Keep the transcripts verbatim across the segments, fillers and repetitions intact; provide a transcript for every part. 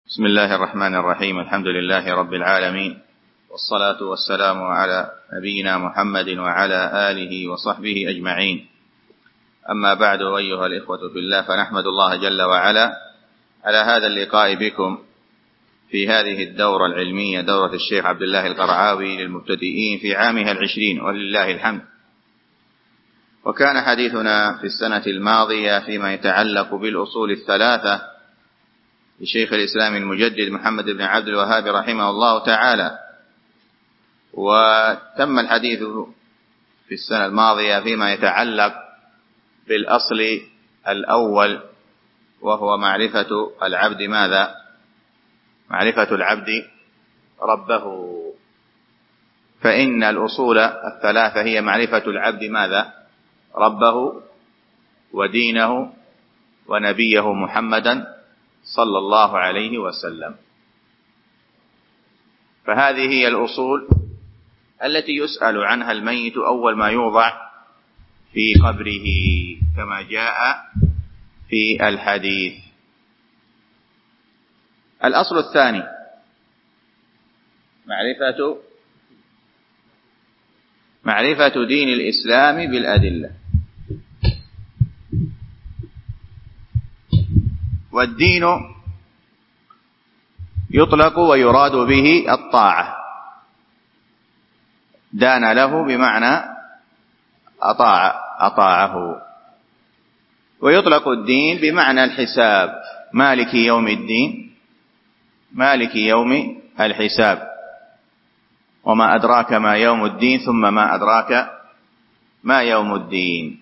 بسم الله الرحمن الرحيم. الحمد لله رب العالمين، والصلاة والسلام على نبينا محمد وعلى آله وصحبه أجمعين. أما بعد، أيها الإخوة في الله، فنحمد الله جل وعلا على هذا اللقاء بكم في هذه الدورة العلمية، دورة الشيخ عبد الله القرعاوي للمبتدئين في عامها العشرين، ولله الحمد. وكان حديثنا في السنة الماضية فيما يتعلق بالأصول الثلاثة لشيخ الإسلام المجدد محمد بن عبد الوهاب رحمه الله تعالى، وتم الحديث في السنة الماضية فيما يتعلق بالأصل الأول، وهو معرفة العبد ماذا؟ معرفة العبد ربه. فإن الأصول الثلاثة هي معرفة العبد ماذا؟ ربه ودينه ونبيه محمدا صلى الله عليه وسلم. فهذه هي الأصول التي يسأل عنها الميت أول ما يوضع في قبره، كما جاء في الحديث. الأصل الثاني معرفة معرفة دين الإسلام بالأدلة. والدين يطلق ويراد به الطاعة، دان له بمعنى أطاع أطاعه. ويطلق الدين بمعنى الحساب، مالك يوم الدين، مالك يوم الحساب. وما أدراك ما يوم الدين، ثم ما أدراك ما يوم الدين.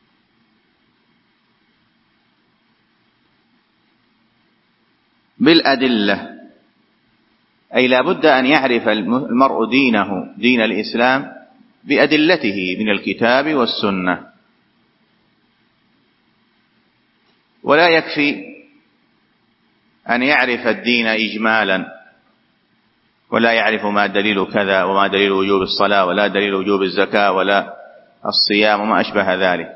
بالأدلة أي لا بد أن يعرف المرء دينه، دين الإسلام، بأدلته من الكتاب والسنة. ولا يكفي أن يعرف الدين إجمالا، ولا يعرف ما دليل كذا وما دليل وجوب الصلاة ولا دليل وجوب الزكاة ولا الصيام وما أشبه ذلك.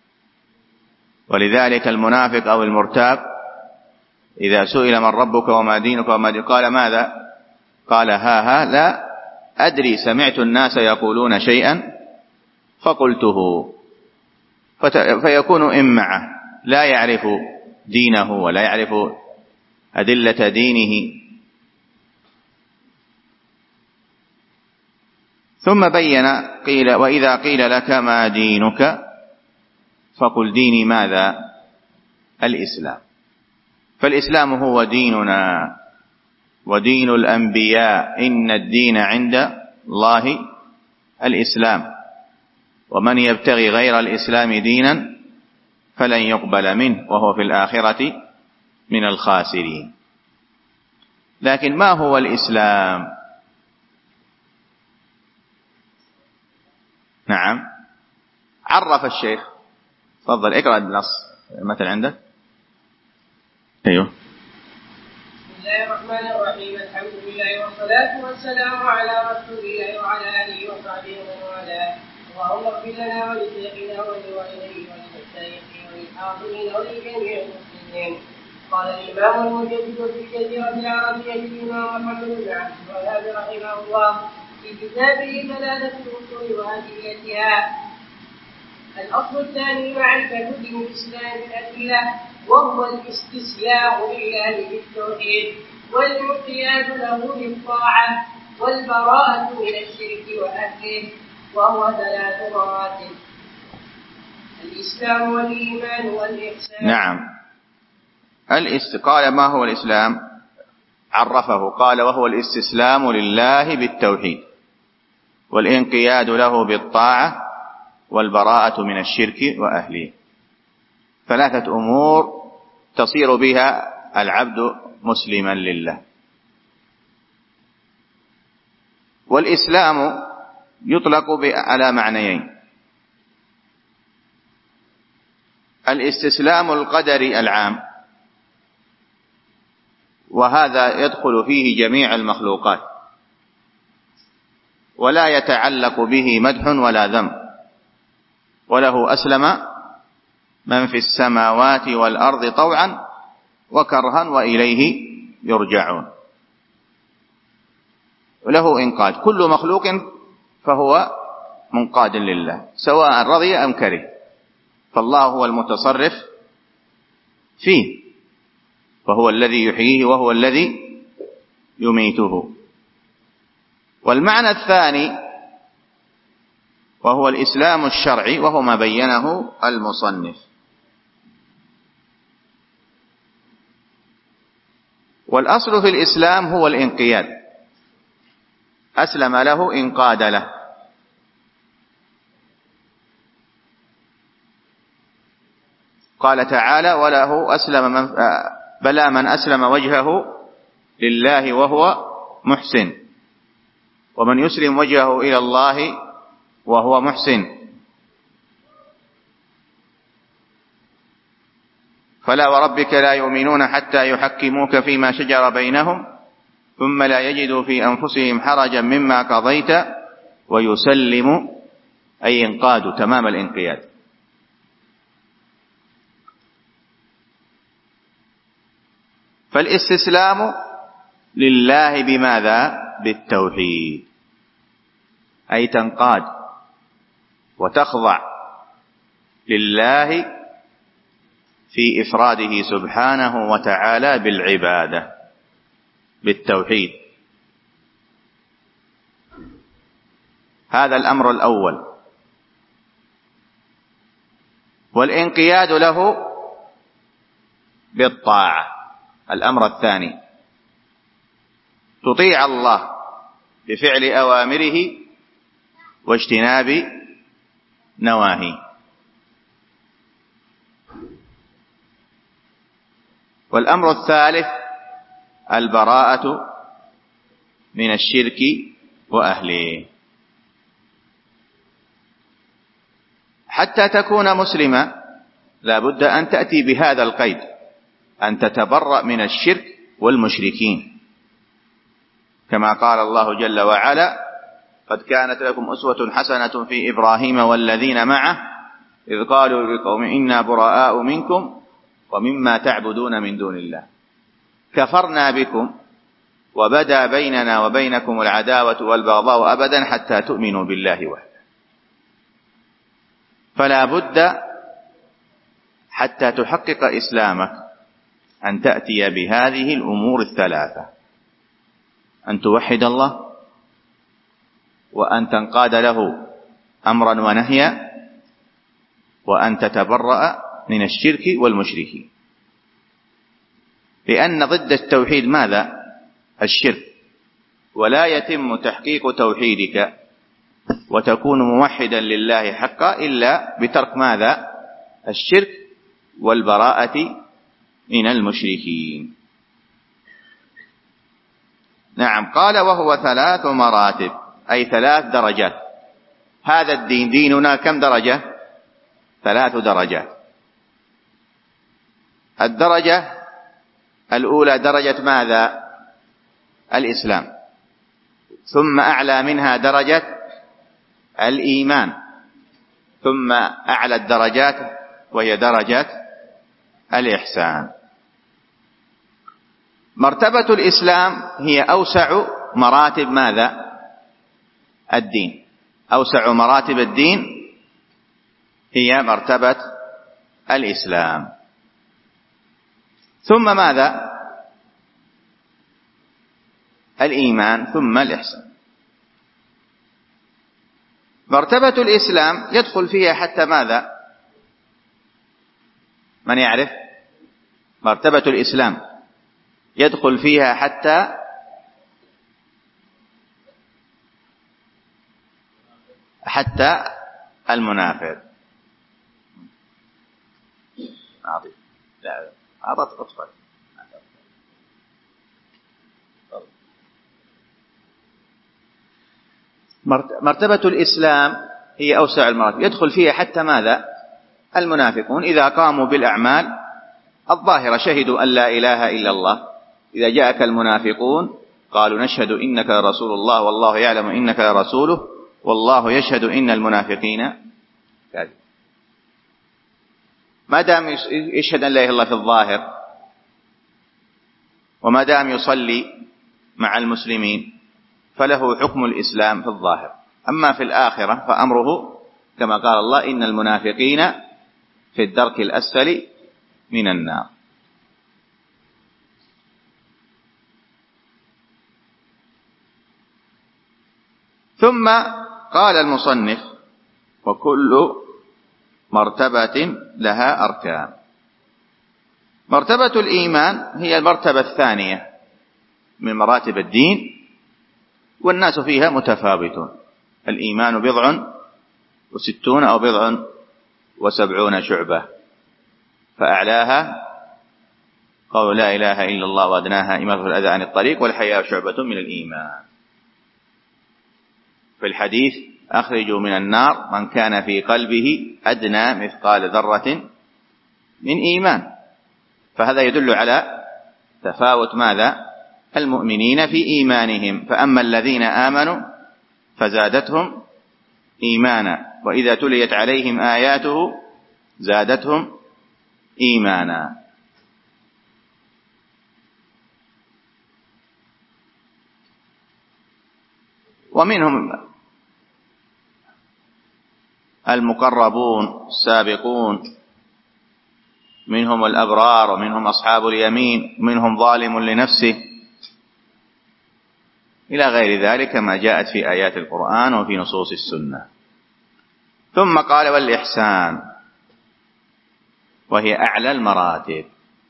ولذلك المنافق أو المرتاب إذا سئل من ربك وما دينك وما دينك قال ماذا؟ قال ها ها لا أدري، سمعت الناس يقولون شيئا فقلته. فيكون إمعة، لا يعرف دينه ولا يعرف أدلة دينه. ثم بين قيل وإذا قيل لك ما دينك فقل ديني ماذا؟ الإسلام. فالإسلام هو ديننا ودين الأنبياء، إن الدين عند الله الإسلام، ومن يبتغي غير الإسلام دينا فلن يقبل منه وهو في الآخرة من الخاسرين. لكن ما هو الإسلام؟ نعم، عرف الشيخ. تفضل اقرأ النص مثلا عندك. أيوه. بسم الله الرحمن الرحيم. الحمد لله والصلاة والسلام على رسول الله وعلى آله وصحبه ومن والاه. اللهم اغفر لنا ولشيخنا ولوالديه وللمشايخين وللحاضرين ولجميع المسلمين. قال الإمام المجدد في الجزيرة العربية الإمام محمد بن عبد الوهاب رحمه الله في كتابه ثلاثة الأصول وأدلتها. الأصل الثاني معرفة دين الإسلام بالأدلة، وهو الاستسلام لله بالتوحيد والانقياد له بالطاعة والبراءة من الشرك وأهله، وهو ثلاث مراتب: الإسلام والإيمان والإحسان. نعم. قال ما هو الإسلام؟ عرفه، قال وهو الاستسلام لله بالتوحيد والانقياد له بالطاعة والبراءة من الشرك وأهله. ثلاثة أمور تصير بها العبد مسلما لله. والإسلام يطلق على معنيين: الاستسلام القدري العام، وهذا يدخل فيه جميع المخلوقات ولا يتعلق به مدح ولا ذم، وله أسلم من في السماوات والأرض طوعا وكرها وإليه يرجعون، وله إنقاذ. كل مخلوق فهو منقاد لله سواء رضي أم كره، فالله هو المتصرف فيه، وهو الذي يحييه وهو الذي يميته. والمعنى الثاني وهو الإسلام الشرعي، وهو ما بينه المصنف. والأصل في الإسلام هو الانقياد، أسلم له انقاد له. قال تعالى: وله أسلم من بلى من أسلم وجهه لله وهو محسن، ومن يسلم وجهه إلى الله وهو محسن. فلا وربك لا يؤمنون حتى يحكموك فيما شجر بينهم ثم لا يجدوا في أنفسهم حرجا مما قضيت ويسلموا، أي انقادوا تمام الانقياد. فالاستسلام لله بماذا؟ بالتوحيد، أي تنقاد وتخضع لله في إفراده سبحانه وتعالى بالعبادة بالتوحيد. هذا الأمر الأول. والانقياد له بالطاعة الأمر الثاني، تطيع الله بفعل أوامره واجتناب نواهيه. والأمر الثالث البراءة من الشرك وأهله. حتى تكون مسلما لا بد أن تأتي بهذا القيد، أن تتبرأ من الشرك والمشركين، كما قال الله جل وعلا: قد كانت لكم أسوة حسنة في إبراهيم والذين معه إذ قالوا لقوم إنا براء منكم ومما تعبدون من دون الله كفرنا بكم وبدا بيننا وبينكم العداوة والبغضاء أبدا حتى تؤمنوا بالله وحده. فلا بد حتى تحقق إسلامك أن تأتي بهذه الأمور الثلاثة: أن توحد الله، وأن تنقاد له أمرا ونهيا، وأن تتبرأ من الشرك والمشركين. لأن ضد التوحيد ماذا؟ الشرك. ولا يتم تحقيق توحيدك وتكون موحدا لله حقا إلا بترك ماذا؟ الشرك والبراءة من المشركين. نعم، قال: وهو ثلاث مراتب، أي ثلاث درجات. هذا الدين ديننا كم درجة؟ ثلاث درجات. الدرجة الأولى درجة ماذا؟ الإسلام. ثم أعلى منها درجة الإيمان. ثم أعلى الدرجات وهي درجة الإحسان. مرتبة الإسلام هي أوسع مراتب ماذا؟ الدين. أوسع مراتب الدين هي مرتبة الإسلام. ثم ماذا؟ الإيمان، ثم الإحسان. مرتبة الإسلام يدخل فيها حتى ماذا؟ من يعرف؟ مرتبة الإسلام يدخل فيها حتى حتى المنافق. أعطي لا أعطت أطفال. مرتبة الإسلام هي أوسع المراتب، يدخل فيها حتى ماذا؟ المنافقون إذا قاموا بالأعمال الظاهرة شهدوا أن لا إله إلا الله. إذا جاءك المنافقون قالوا نشهد إنك رسول الله والله يعلم إنك رسوله والله يشهد إن المنافقين كاذبون. ما دام يشهد أن لا إله إلا الله في الظاهر وما دام يصلي مع المسلمين فله حكم الإسلام في الظاهر. أما في الآخرة فأمره كما قال الله: إن المنافقين في الدرك الأسفل من النار. ثم قال المصنف: وكل مرتبة لها أركان. مرتبة الإيمان هي المرتبة الثانية من مراتب الدين، والناس فيها متفاوتون. الإيمان بضع وستون أو بضع وسبعون شعبة، فأعلاها قول لا إله إلا الله، وأدناها إماطة الأذى عن الطريق، والحياء شعبة من الإيمان. في الحديث: أخرجوا من النار من كان في قلبه أدنى مثقال ذرة من إيمان. فهذا يدل على تفاوت ماذا؟ المؤمنين في إيمانهم. فأما الذين آمنوا فزادتهم إيمانا، وإذا تليت عليهم آياته زادتهم إيمانا. ومنهم المقربون السابقون، منهم الأبرار، ومنهم أصحاب اليمين، منهم ظالم لنفسه، إلى غير ذلك ما جاءت في آيات القرآن وفي نصوص السنة. ثم قال: والإحسان، وهي أعلى المراتب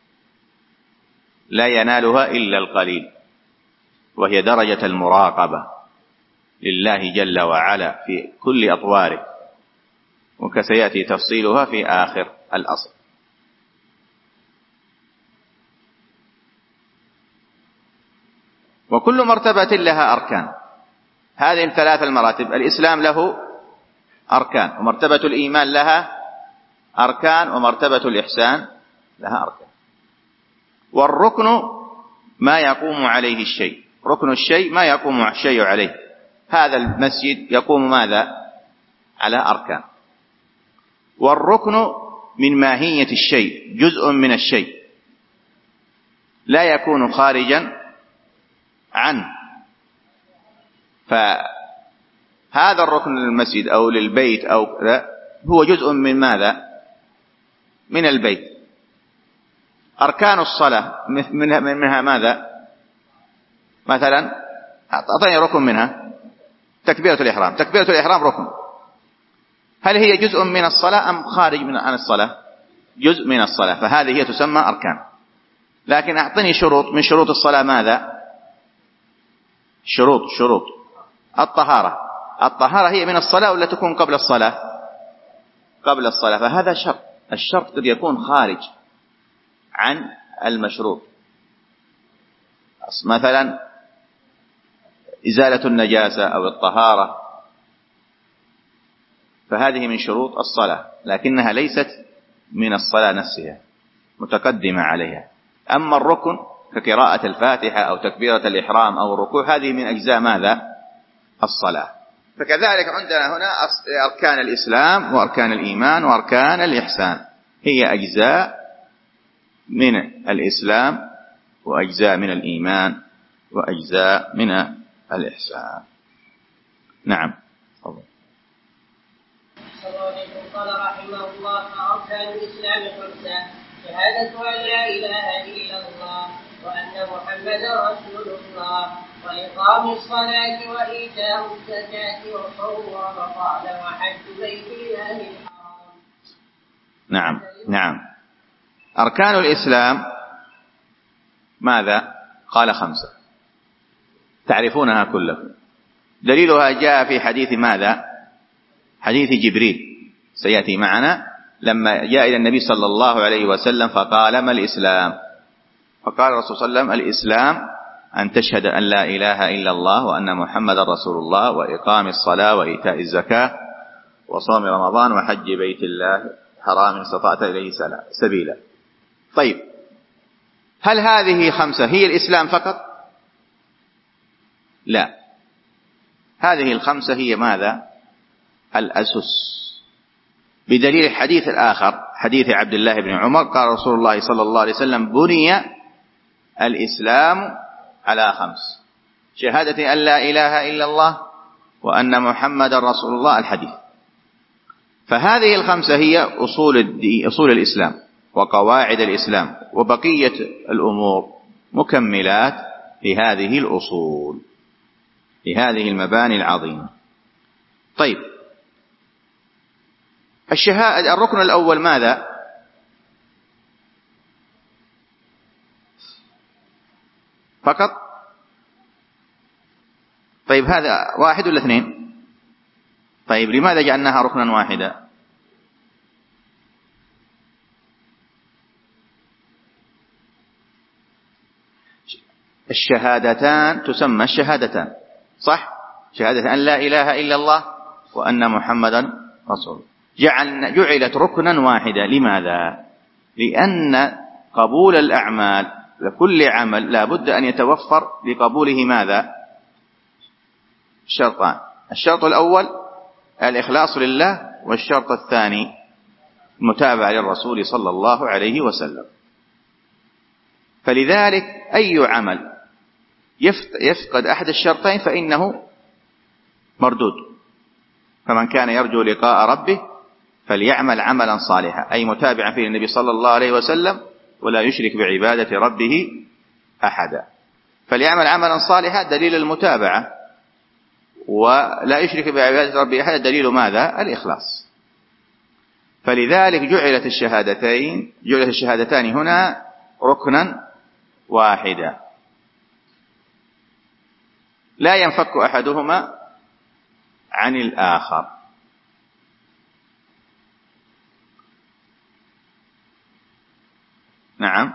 لا ينالها إلا القليل، وهي درجة المراقبة لله جل وعلا في كل أطواره، وكسيأتي تفصيلها في آخر الأصل. وكل مرتبة لها أركان. هذه الثلاث المراتب: الإسلام له أركان، ومرتبة الإيمان لها أركان، ومرتبة الإحسان لها أركان. والركن ما يقوم عليه الشيء، ركن الشيء ما يقوم الشيء عليه. هذا المسجد يقوم ماذا؟ على أركان. والركن من ماهية الشيء، جزء من الشيء لا يكون خارجا عنه. فهذا الركن للمسجد أو للبيت أو هو جزء من ماذا؟ من البيت. أركان الصلاة منها, منها ماذا؟ مثلا أعطيني ركن منها تكبيرة الإحرام. تكبيرة الإحرام ركن. هل هي جزء من الصلاة أم خارج من عن الصلاة؟ جزء من الصلاة، فهذه هي تسمى أركان. لكن أعطني شروط من شروط الصلاة. ماذا؟ شروط شروط الطهارة. الطهارة هي من الصلاة ولا تكون قبل الصلاة؟ قبل الصلاة. فهذا شرط. الشرط قد يكون خارج عن المشروط. مثلا إزالة النجاسة أو الطهارة، فهذه من شروط الصلاة، لكنها ليست من الصلاة نفسها، متقدمة عليها. أما الركن كقراءة الفاتحة أو تكبيرة الإحرام أو الركوع، هذه من أجزاء ماذا؟ الصلاة. فكذلك عندنا هنا أركان الإسلام وأركان الإيمان وأركان الإحسان، هي أجزاء من الإسلام وأجزاء من الإيمان وأجزاء من الإحسان. نعم. قال رحمه الله: أركان الإسلام خمسة: شهادة أن لا إله إلا الله وأن محمدا رسول الله، وإقام الصلاة وإيتاء الزكاة وصوم رمضان وحج بيت الله الحرام. نعم نعم. أركان الإسلام ماذا؟ قال خمسة، تعرفونها كلكم. دليلها جاء في حديث ماذا؟ حديث جبريل سيأتي معنا، لما جاء إلى النبي صلى الله عليه وسلم فقال: ما الإسلام؟ فقال الرسول صلى الله عليه وسلم: الإسلام أن تشهد أن لا إله إلا الله وأن محمد رسول الله، وإقام الصلاة وإيتاء الزكاة وصوم رمضان وحج بيت الله حرام إن استطعت إليه سبيلا. طيب، هل هذه خمسة هي الإسلام فقط؟ لا، هذه الخمسة هي ماذا؟ الأسس، بدليل الحديث الآخر حديث عبد الله بن عمر قال رسول الله صلى الله عليه وسلم: بني الإسلام على خمس: شهادة أن لا إله إلا الله وأن محمد رسول الله، الحديث. فهذه الخمسة هي أصول الدين، أصول الإسلام وقواعد الإسلام، وبقية الأمور مكملات في هذه الأصول، في هذه المباني العظيمة. طيب، الشهادة الركن الأول ماذا؟ فقط؟ طيب، هذا واحد ولا اثنين؟ طيب، لماذا جعلناها ركنا واحدا؟ الشهادتان تسمى الشهادتان، صح؟ شهادة أن لا إله إلا الله وأن محمدا رسول. جعل جعلت ركنا واحدا. لماذا؟ لأن قبول الأعمال، لكل عمل لا بد أن يتوفر لقبوله ماذا؟ الشرطان: الشرط الأول الإخلاص لله، والشرط الثاني المتابعة للرسول صلى الله عليه وسلم. فلذلك أي عمل يفقد أحد الشرطين فإنه مردود. فمن كان يرجو لقاء ربه فليعمل عملا صالحا، أي متابعا فيه النبي صلى الله عليه وسلم ولا يشرك بعبادة ربه أحدا. فليعمل عملا صالحا دليل المتابعة، ولا يشرك بعبادة ربه أحدا دليل ماذا؟ الإخلاص. فلذلك جعلت الشهادتين جعلت الشهادتان هنا ركنا واحدا، لا ينفك أحدهما عن الآخر. نعم.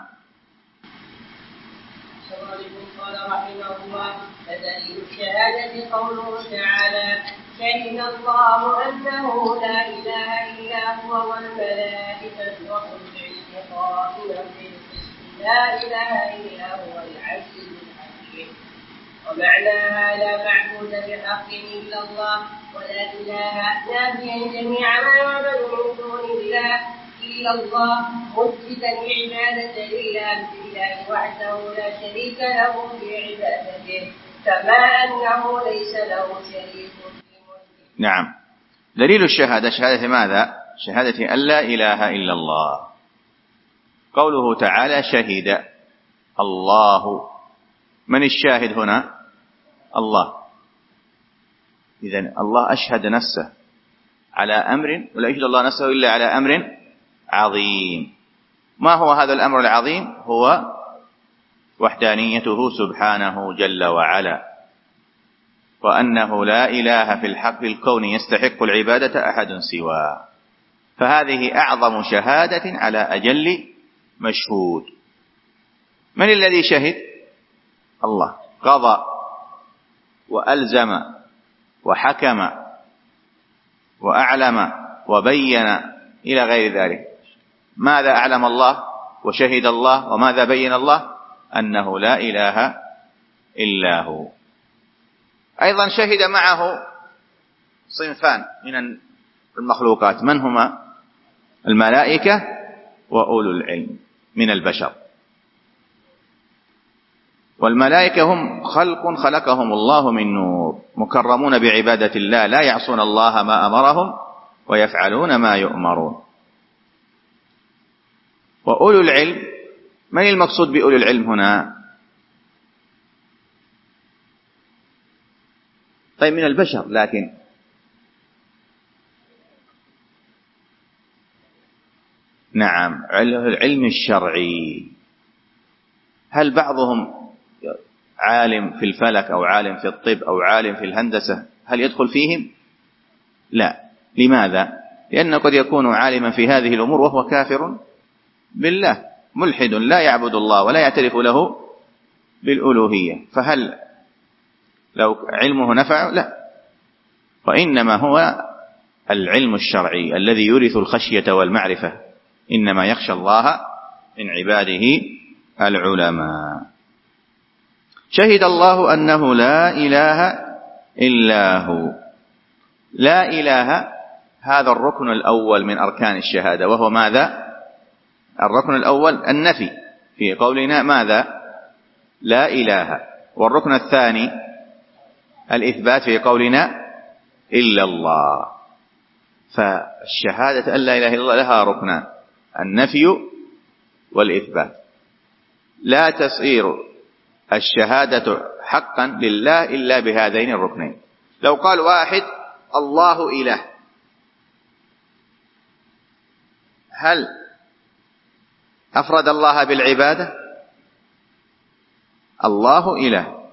قال رحمه الله: فدليل الشهادة قوله تعالى: شهد الله أنه لا إله إلا هو والملائكة وأولو العلم قائما بالقسط لا إله إلا هو العزيز الحكيم. ومعناها لا معبود بحق إلا الله، ولا إله نافيا جميع ما يعبد من دون الله إلا الله، مثبتا العبادة لله بالله وحده لا شريك له في عبادته، كما أنه ليس له شريك في ملكه. نعم. دليل الشهادة شهادة ماذا؟ شهادة أن لا إله إلا الله. قوله تعالى: شهد الله. من الشاهد هنا؟ الله. إذن الله أشهد نفسه على أمر، ولا يشهد الله نفسه إلا على أمر عظيم. ما هو هذا الأمر العظيم؟ هو وحدانيته سبحانه جل وعلا، وأنه لا إله في الحق في الكون يستحق العبادة أحد سواه. فهذه أعظم شهادة على أجل مشهود. من الذي شهد؟ الله. قضى وألزم وحكم وأعلم وبين إلى غير ذلك. ماذا أعلم الله وشهد الله وماذا بين الله؟ أنه لا إله إلا هو. أيضا شهد معه صنفان من المخلوقات، من هما؟ الملائكة وأولو العلم من البشر. والملائكة هم خلق خلقهم الله من نور، مكرمون بعبادة الله، لا يعصون الله ما أمرهم ويفعلون ما يؤمرون. وأولو العلم، من المقصود بأولو العلم هنا؟ طيب، من البشر، لكن نعم، العلم الشرعي. هل بعضهم عالم في الفلك أو عالم في الطب أو عالم في الهندسة هل يدخل فيهم؟ لا. لماذا؟ لأنه قد يكون عالما في هذه الأمور وهو كافر بالله، ملحد لا يعبد الله ولا يعترف له بالألوهية، فهل لو علمه نفعه؟ لا. وإنما هو العلم الشرعي الذي يورث الخشية والمعرفة. إنما يخشى الله من عباده العلماء. شهد الله أنه لا إله إلا هو. لا إله، هذا الركن الأول من أركان الشهادة، وهو ماذا؟ الركن الأول النفي، في قولنا ماذا؟ لا إله. والركن الثاني الإثبات في قولنا إلا الله. فالشهادة أن لا إله إلا الله لها ركنان: النفي والإثبات. لا تصير الشهادة حقا لله إلا بهذين الركنين. لو قال واحد الله إله، هل أفرد الله بالعبادة؟ الله إله،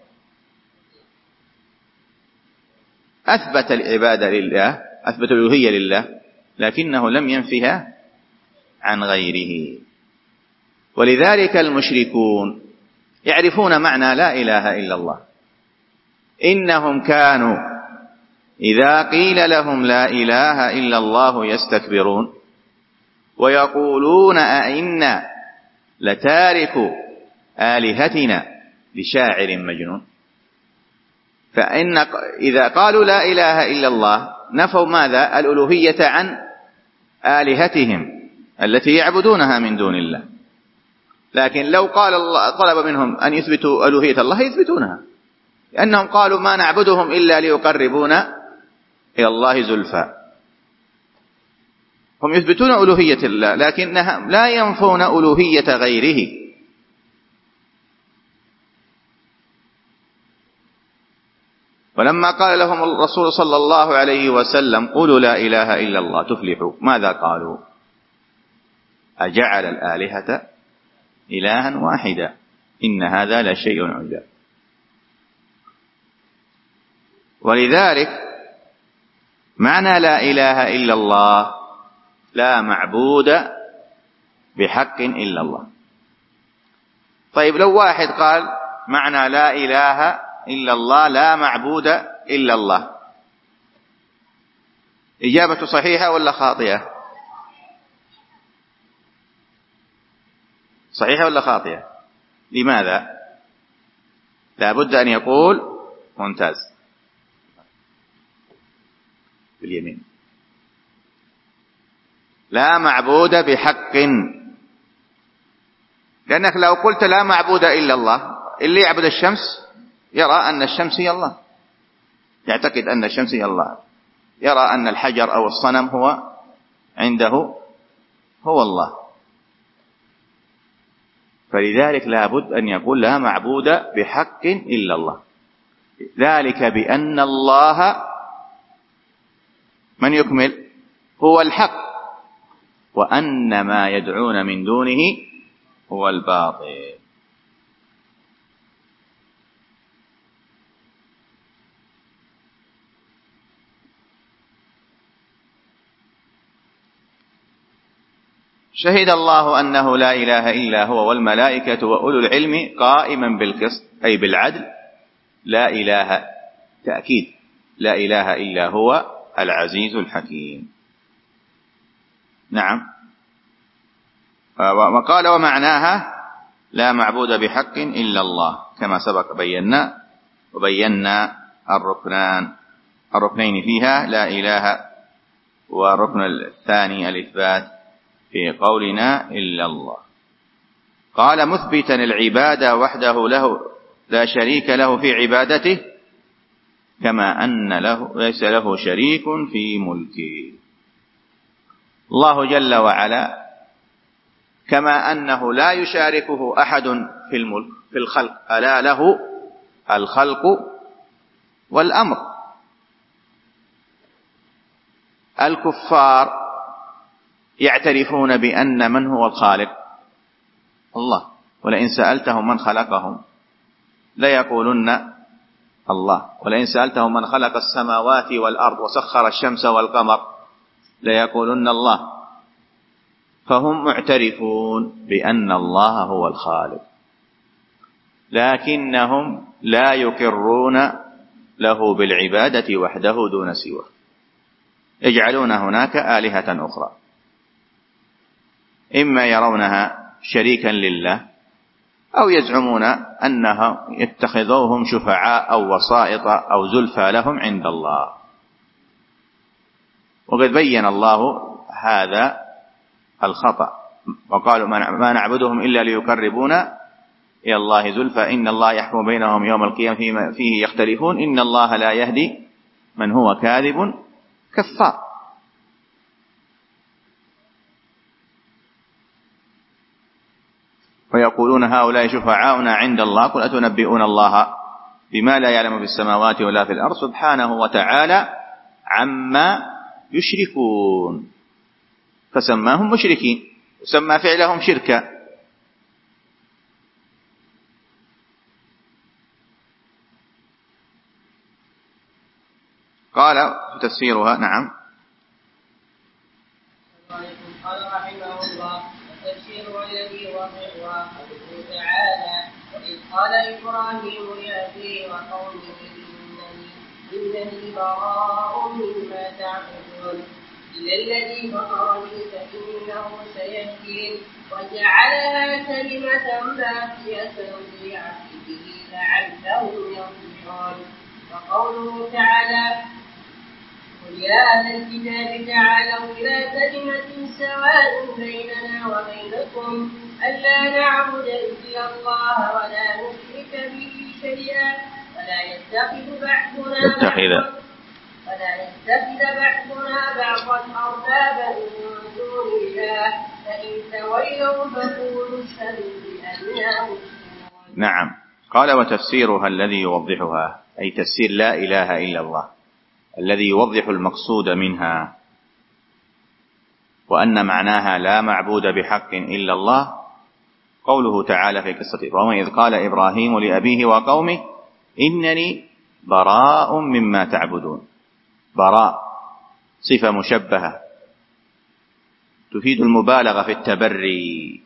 أثبت العبادة لله، أثبت الألوهية لله، لكنه لم ينفها عن غيره. ولذلك المشركون يعرفون معنى لا إله إلا الله. إنهم كانوا إذا قيل لهم لا إله إلا الله يستكبرون ويقولون أئنا لتاركوا آلهتنا لشاعر مجنون. فإن إذا قالوا لا إله إلا الله نفوا ماذا؟ الألوهية عن آلهتهم التي يعبدونها من دون الله. لكن لو قال الله طلب منهم أن يثبتوا ألوهية الله يثبتونها، لأنهم قالوا ما نعبدهم إلا ليقربونا إلى الله زلفى. هم يثبتون ألوهية الله لكنهم لا ينفون ألوهية غيره. ولما قال لهم الرسول صلى الله عليه وسلم قولوا لا إله إلا الله تفلحوا، ماذا قالوا؟ أجعل الآلهة إلها واحدا إن هذا لشيء عجاب. ولذلك معنى لا إله إلا الله لا معبود بحق إلا الله. طيب لو واحد قال معنى لا إله إلا الله لا معبود إلا الله، إجابة صحيحة ولا خاطئة؟ صحيحة ولا خاطئة؟ لماذا؟ لا بد أن يقول ممتاز باليمين لا معبود بحق، لأنك لو قلت لا معبود إلا الله اللي يعبد الشمس يرى أن الشمس هي الله، يعتقد أن الشمس هي الله، يرى أن الحجر أو الصنم هو عنده هو الله. فلذلك لا بد أن يقول لا معبود بحق إلا الله، ذلك بأن الله من يكمل هو الحق وأن ما يدعون من دونه هو الباطل. شهد الله أنه لا إله إلا هو والملائكة وأولو العلم قائما بالقسط أي بالعدل. لا إله تأكيد، لا إله إلا هو العزيز الحكيم. نعم. وقال ومعناها لا معبود بحق إلا الله كما سبق بينا، وبينا الركنان الركنين فيها لا إله، والركن الثاني الإثبات في قولنا إلا الله. قال مثبتا العبادة وحده له لا شريك له في عبادته كما أن له ليس له شريك في ملكه. الله جل وعلا كما أنه لا يشاركه أحد في الملك في الخلق، ألا له الخلق والأمر. الكفار يعترفون بأن من هو الخالق الله، ولئن سألتهم من خلقهم ليقولن الله، ولئن سألتهم من خلق السماوات والأرض وسخر الشمس والقمر ليقولن الله. فهم معترفون بأن الله هو الخالق، لكنهم لا يقرون له بالعبادة وحده دون سواه، يجعلون هناك آلهة أخرى، إما يرونها شريكا لله أو يزعمون أنها يتخذوهم شفعاء أو وسائط أو زلفى لهم عند الله. وقد بين الله هذا الخطأ وقالوا ما نعبدهم إلا ليقربونا إلى الله زلفى إن الله يحكم بينهم يوم القيامة فيما فيه يختلفون إن الله لا يهدي من هو كاذب كفار. ويقولون هؤلاء شفعاؤنا عند الله قل أتنبئون الله بما لا يعلم في السماوات ولا في الأرض سبحانه وتعالى عما يشركون، فسماهم مشركين وسمى فعلهم شركا. قال تفسيرها نعم. قال رحمه الله التفسير الذي وضعها قوله تعالى وإذ قال إبراهيم لأبيه وقومه إنني إنني براء مما تعبدون إلا الذي فطرني فإنه سيهدين وجعلها كلمة باقية في عقبه لعلهم يرجعون. وقوله تعالى قل يا أهل الكتاب تعالوا إلى كلمة سواء بيننا وبينكم ألا نعبد إلا الله ولا نشرك به شيئا ولا يتخذ بعضنا بعضا ولا يتخذ بعضنا بعضا أربابا من دون الله فإن تولوا فقولوا اشهدوا بأننا مسلمون. نعم. قال وتفسيرها الذي يوضحها أي تفسير لا إله إلا الله الذي يوضح المقصود منها وأن معناها لا معبود بحق إلا الله. قوله تعالى في قصة إبراهيم إذ قال إبراهيم لأبيه وقومه إنني براء مما تعبدون. براء صفة مشبهة تفيد المبالغة في التبري.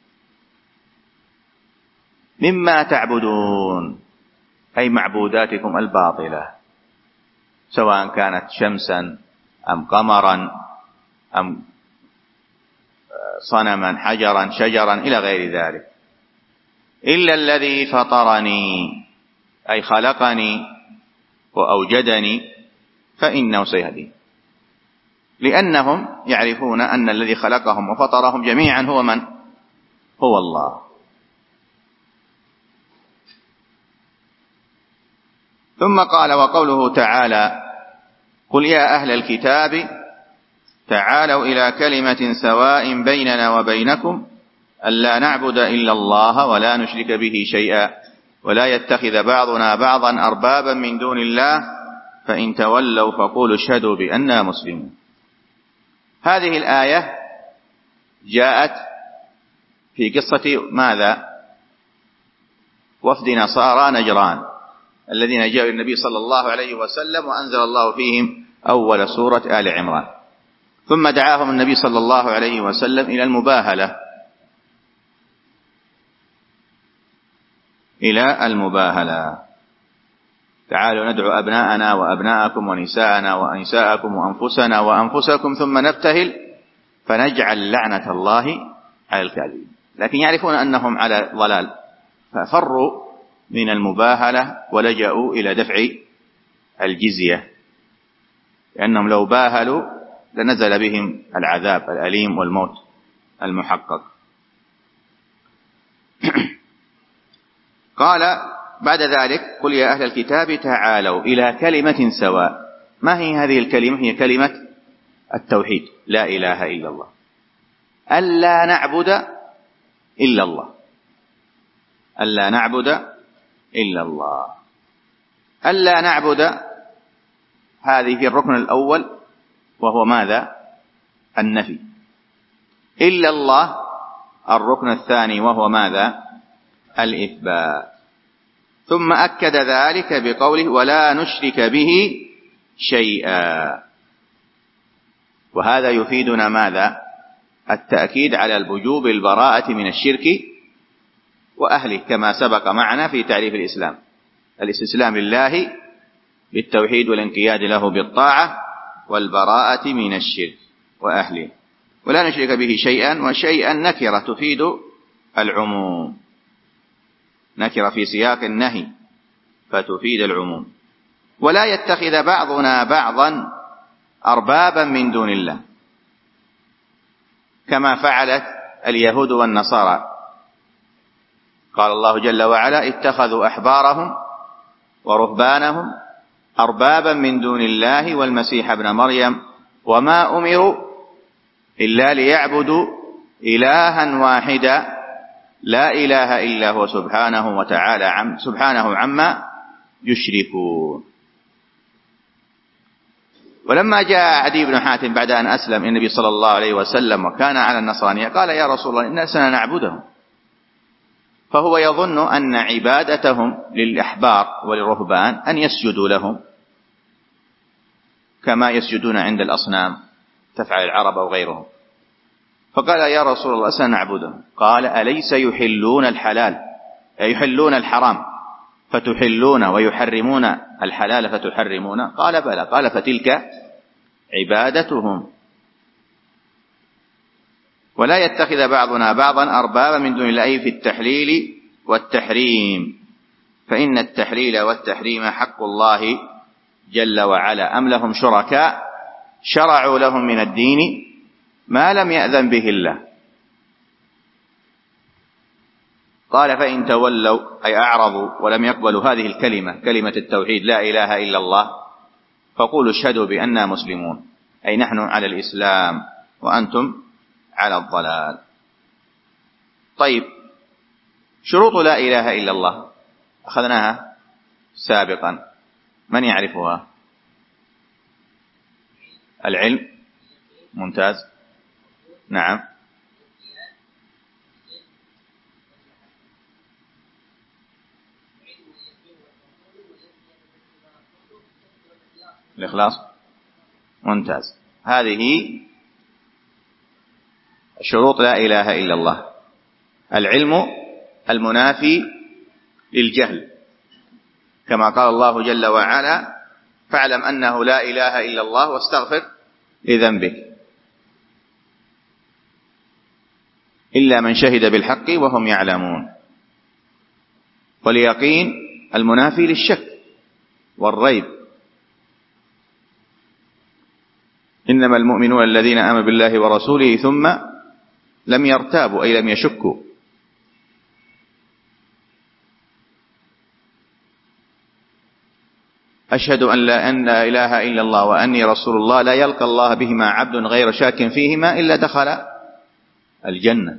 مما تعبدون أي معبوداتكم الباطلة سواء كانت شمسا أم قمرا أم صنما حجرا شجرا إلى غير ذلك. إلا الذي فطرني أي خلقني وأوجدني فإنه سيهدين، لأنهم يعرفون أن الذي خلقهم وفطرهم جميعا هو من؟ هو الله. ثم قال وقوله تعالى قل يا أهل الكتاب تعالوا إلى كلمة سواء بيننا وبينكم ألا نعبد إلا الله ولا نشرك به شيئا ولا يتخذ بعضنا بعضا أربابا من دون الله فإن تولوا فقولوا اشهدوا بأننا مسلمون. هذه الآية جاءت في قصة ماذا؟ وفد نصارى نجران الذين جاءوا النبي صلى الله عليه وسلم وأنزل الله فيهم أول سورة آل عمران. ثم دعاهم النبي صلى الله عليه وسلم إلى المباهلة إلى المباهلة تعالوا ندعو أبناءنا وأبناءكم ونساءنا ونساءكم وأنفسنا وأنفسكم ثم نبتهل فنجعل لعنة الله على الكاذبين. لكن يعرفون أنهم على ضلال ففروا من المباهلة ولجأوا إلى دفع الجزية لأنهم لو باهلوا لنزل بهم العذاب الأليم والموت المحقق. قال بعد ذلك قل يا أهل الكتاب تعالوا إلى كلمة سواء. ما هي هذه الكلمة؟ هي كلمة التوحيد لا إله إلا الله ألا نعبد إلا الله ألا نعبد إلا الله. ألا نعبد هذه في الركن الأول وهو ماذا؟ النفي. إلا الله الركن الثاني وهو ماذا؟ الإثبات. ثم أكد ذلك بقوله ولا نشرك به شيئا، وهذا يفيدنا ماذا؟ التأكيد على الوجوب البراءة من الشرك وأهله كما سبق معنا في تعريف الإسلام: الاستسلام لله بالتوحيد والانقياد له بالطاعة والبراءة من الشرك وأهله. ولا نشرك به شيئا، وشيئا نكرة تفيد العموم، نكرة في سياق النهي فتفيد العموم. ولا يتخذ بعضنا بعضا أربابا من دون الله كما فعلت اليهود والنصارى، قال الله جل وعلا اتخذوا أحبارهم ورهبانهم أربابا من دون الله والمسيح ابن مريم وما أمروا إلا ليعبدوا إلها واحدا لا إله إلا هو سبحانه وتعالى عم سبحانه عما يشركون. ولما جاء عدي بن حاتم بعد أن أسلم النبي صلى الله عليه وسلم وكان على النصرانية قال يا رسول الله إننا سنعبدهم، فهو يظن أن عبادتهم للأحبار وللرهبان أن يسجدوا لهم كما يسجدون عند الأصنام تفعل العرب أو غيرهم، فقال يا رسول الله سنعبدهم. قال أليس يحلون الحلال يحلون الحرام فتحلون ويحرمون الحلال فتحرمون؟ قال بلى. قال فتلك عبادتهم. ولا يتخذ بعضنا بعضا أربابا من دون الله في التحليل والتحريم، فإن التحليل والتحريم حق الله جل وعلا، أم لهم شركاء شرعوا لهم من الدين ما لم يأذن به الله. قال فإن تولوا أي أعرضوا ولم يقبلوا هذه الكلمة كلمة التوحيد لا إله إلا الله فقولوا اشهدوا بأننا مسلمون، أي نحن على الإسلام وأنتم على الضلال. طيب شروط لا إله إلا الله أخذناها سابقا، من يعرفها؟ العلم، ممتاز، نعم، الإخلاص، ممتاز. هذه شروط لا إله إلا الله. العلم المنافي للجهل، كما قال الله جل وعلا فاعلم أنه لا إله إلا الله واستغفر لذنبك، إلا من شهد بالحق وهم يعلمون. واليقين المنافي للشك والريب، إنما المؤمنون الذين آمنوا بالله ورسوله ثم لم يرتابوا أي لم يشكوا. أشهد أن لا أن لا إله إلا الله وأني رسول الله لا يلقى الله بهما عبد غير شاك فيهما إلا دخل الجنة.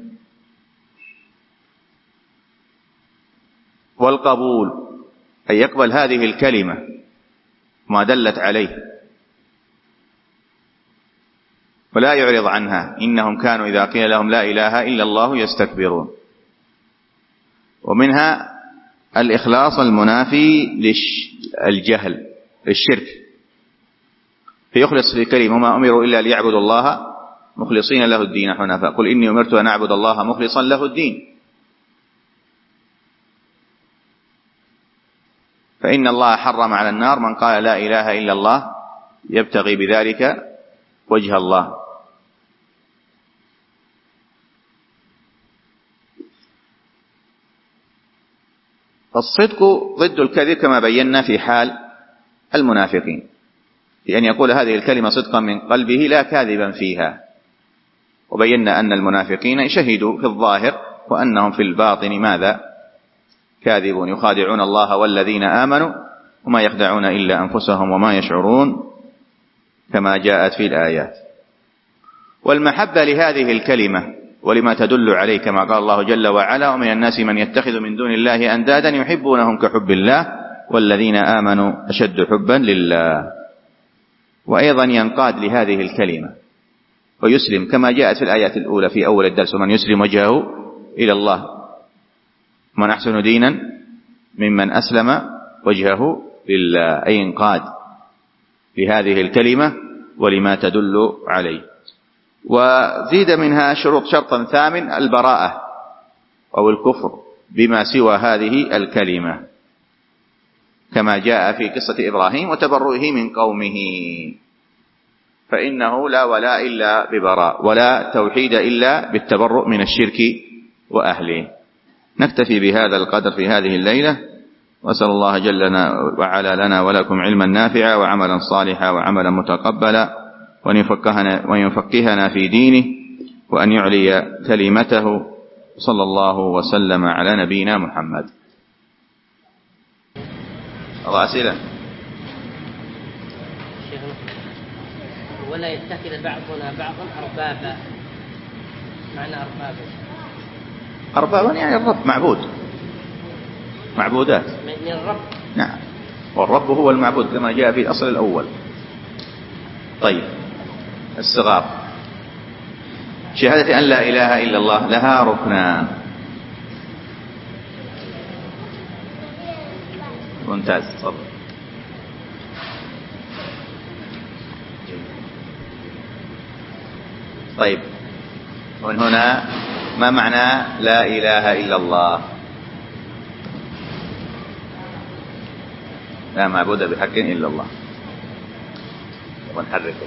والقبول أن يقبل هذه الكلمة ما دلت عليه ولا يعرض عنها، إنهم كانوا إذا قيل لهم لا إله إلا الله يستكبرون. ومنها الإخلاص المنافي للجهل للشرك، فيخلص في الكلمة وما أمروا إلا ليعبدوا الله مخلصين له الدين حنفاء قل إني أمرت أن أعبد الله مخلصا له الدين. فإن الله حرم على النار من قال لا إله إلا الله يبتغي بذلك وجه الله. الصدق ضد الكذب كما بينا في حال المنافقين، لأن يقول هذه الكلمة صدقا من قلبه لا كاذبا فيها. وبينا أن المنافقين شهدوا في الظاهر وأنهم في الباطن ماذا؟ كاذبون، يخادعون الله والذين آمنوا وما يخدعون إلا أنفسهم وما يشعرون، كما جاءت في الآيات. والمحبة لهذه الكلمة ولما تدل عليه كما قال الله جل وعلا ومن الناس من يتخذ من دون الله أندادا يحبونهم كحب الله والذين آمنوا أشد حبا لله. وأيضا ينقاد لهذه الكلمة ويسلم كما جاءت في الآيات الأولى في أول الدرس ومن يسلم وجهه إلى الله من أحسن دينا ممن أسلم وجهه لله، أي انقاد لهذه الكلمة ولما تدل عليه. وزيد منها شروط شرطا ثامن البراءة أو الكفر بما سوى هذه الكلمة، كما جاء في قصة إبراهيم وتبرؤه من قومه، فإنه لا ولاء إلا ببراء ولا توحيد إلا بالتبرؤ من الشرك وأهله. نكتفي بهذا القدر في هذه الليلة، وأسأل الله جل وعلا لنا ولكم علما نافعا وعملا صالحا وعملا متقبلا، وأن يفقهنا, وأن يفقهنا في دينه، وأن يعلي كلمته صلى الله وسلم على نبينا محمد. الله أسئلة. ولا يتخذ بعضنا بعضا أربابا، معنى أربابا أربابا يعني الرب، معبود، معبودات من الرب. نعم، والرب هو المعبود كما جاء في الأصل الأول. طيب الصغار، شهادة أن لا إله إلا الله لها ركنان. ممتاز، تفضل. طيب ومن هنا ما معنى لا إله إلا الله؟ لا معبود بحق إلا الله. ونحرك.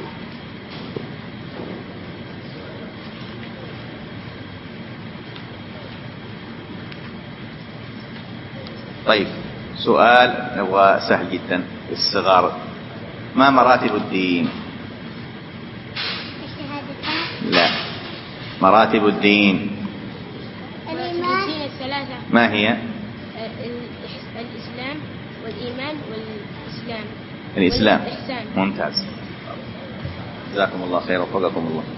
طيب سؤال نبغى سهل جدا الصغار، ما مراتب الدين؟ لا، مراتب الدين الدين الثلاثة. ما هي؟ الإسلام والإيمان والإسلام الإسلام. والإحسان. ممتاز، جزاكم الله خير وفقكم الله.